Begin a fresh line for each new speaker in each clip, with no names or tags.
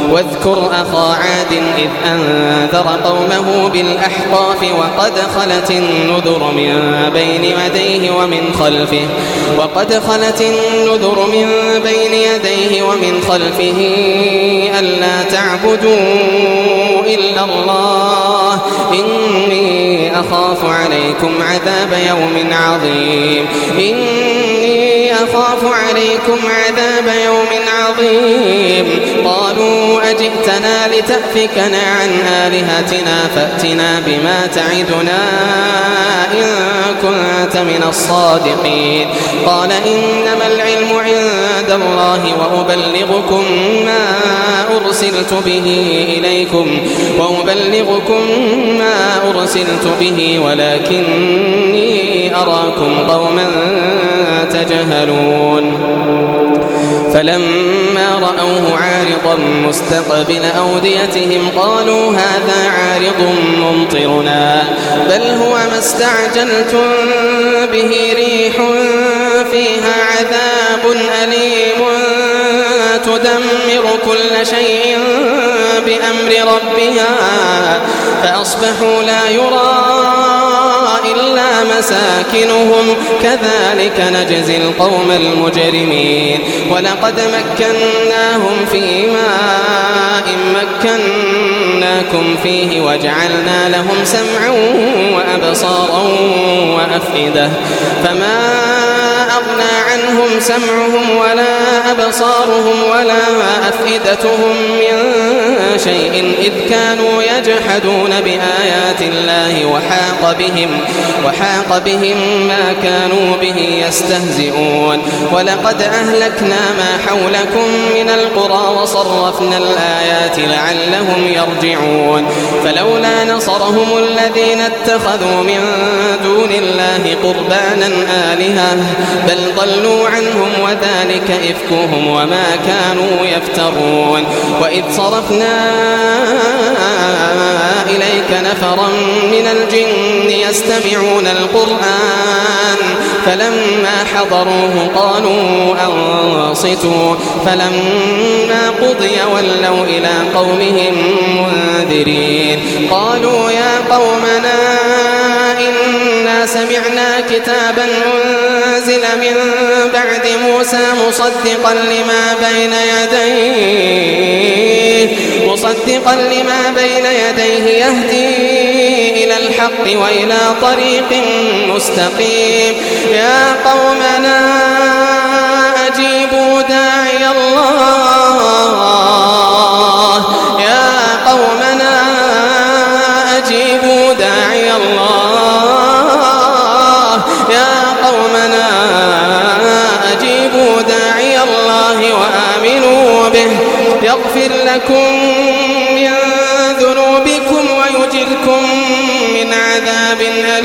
واذكر أخا عاد إذ أنذر قومه بالأحقاف وقد خلت النذر من بين يديه ومن خلفه ألا تعبدوا إلا الله إني أخاف عليكم عذاب يوم عظيم قالوا أجئتنا لتأفكنا عن آلهتنا فأتنا بما تعدنا إن كنت من الصادقين قال إنما العلم عند الله وأبلغكم ما أرسلت به ولكني أراكم قوما تجهلون فلما رأوه عارضا مستقبل أوديتهم قالوا هذا عارض ممطرنا بل هو ما استعجلتم به ريح فيها عذاب أليم تدمر كل شيء بأمر ربها فأصبحوا لا يرى إلا مساكنهم كذلك نجزي القوم المجرمين ولقد مكناهم في ماء مكناكم فيه وجعلنا لهم سمعا وأبصارا وأفئدة فما أغنى عنهم سمعهم ولا أبصارهم ولا أفئدتهم من شيء إذ كانوا يجحدون بآيات الله وحاق بهم ما كانوا به يستهزئون ولقد أهلكنا ما حولكم من القرى وصرفنا الآيات لعلهم يرجعون فلولا نصرهم الذين اتخذوا من دون الله قربانا آلهة بل ضلوا عنهم وذلك إفكهم وما كانوا يفترون وإذ صرفنا إليك نفرا من الجن يستمعون القرآن فلما حضروه قالوا أنصتوا فلما قضي ولوا إلى قومهم منذرين قالوا يا قومنا إنا سمعنا كتابا أنزل من بعد موسى مصدقا لما بين يديه يهدي إلى الحق وإلى طريق مستقيم يا قومنا أجيبوا داعي الله وآمنوا به يغفر لكم من ذنوبكم ويجركم من عذاب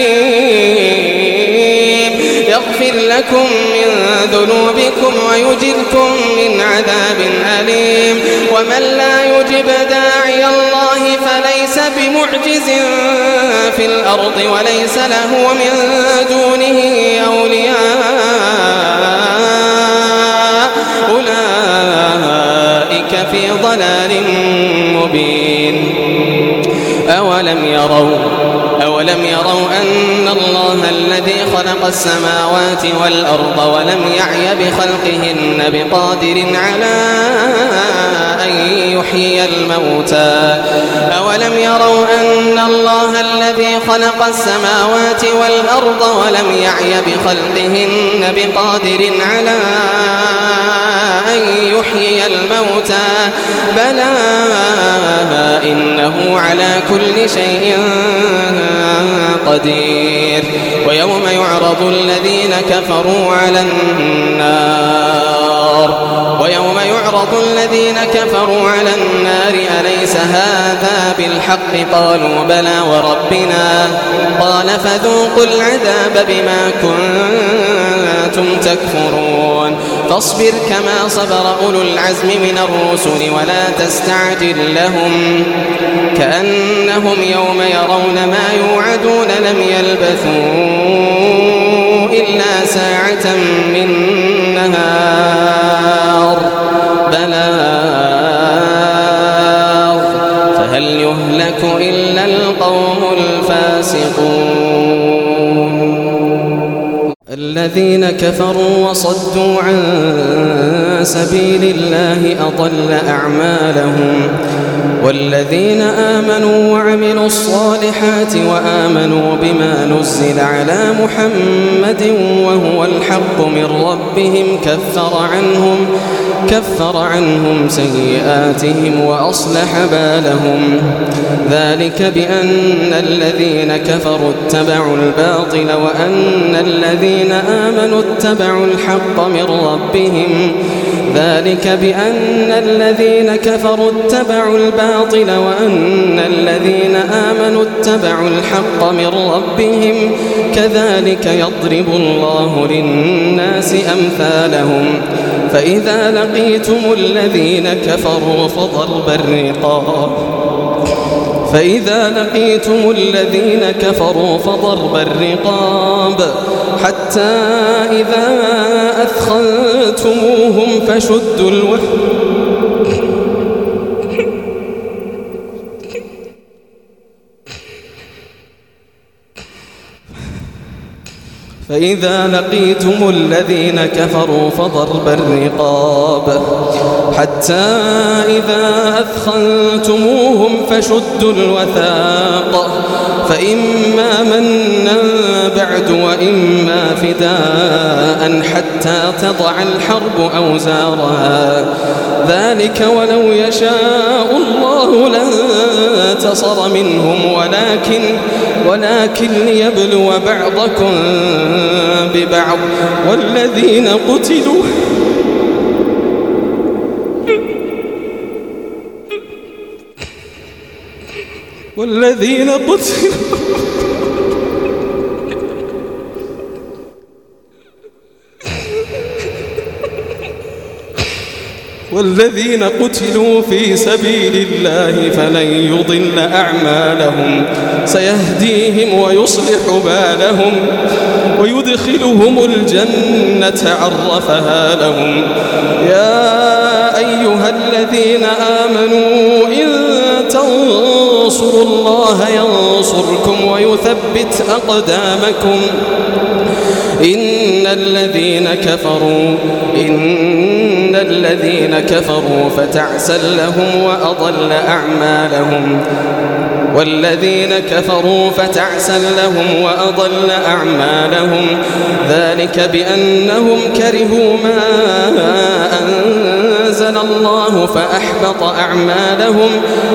أليم ومن لا يجب داعي الله فليس بمعجز في الأرض وليس له من دونه أولياء أولئك في ضلال مبين أولم يروا أن الله الذي خلق السماوات والأرض ولم يعي بخلقهن بقادر على أن يحيي الموتى أولم يروا أن الله الذي خلق السماوات والأرض ولم يعي بخلقهن بقادر على أن يحيي الموتى بلى إنه على كل شيء قدير ويوم يعرض الذين كفروا على النار أليس هذا بالحق قالوا بلى وربنا قال فذوقوا العذاب بما كنتم تكفرون فاصبر كما صبر أولو العزم من الرسل ولا تستعجل لهم كأنهم يوم يرون ما يوعدون لم يلبثوا إلا ساعة من نهار بلاغ الذين كفروا وصدوا عن سبيل الله أضل أعمالهم والذين آمنوا وعملوا الصالحات وآمنوا بما نزل على محمد وهو الحق من ربهم كفر عنهم سيئاتهم وأصلح بالهم ذلك بأن الذين كفروا اتبعوا الباطل وأن الذين آمنوا اتبعوا الحق من ربهم ذلك بأن الذين كفروا اتبعوا الباطل وأن الذين آمنوا اتبعوا الحق من ربهم كذلك يضرب الله للناس أمثالهم فإذا لقيتم الذين كفروا فضرب الرقاب حتى إذا أثخنتموهم فشدوا فإذا لقيتم الذين كفروا فضرب الرقاب حتى إذا أثخنتموهم فشدوا الوثاق فإما منا بعد وإما فداء حتى تضع الحرب أوزارها ذلك ولو يشاء الله لانتصر منهم ولكن ليبلو بعضكم ببعض والذين قتلوا في سبيل الله فلن يضل أعمالهم سيهديهم ويصلح بالهم ويدخلهم الجنة عرفها لهم يا أيها الذين آمنوا إن تنصروا الله ينصركم ويثبت أقدامكم إن الذين كفروا فتعسا لهم وأضل أعمالهم ذلك بأنهم كرهوا ما أنزل الله فأحبط أعمالهم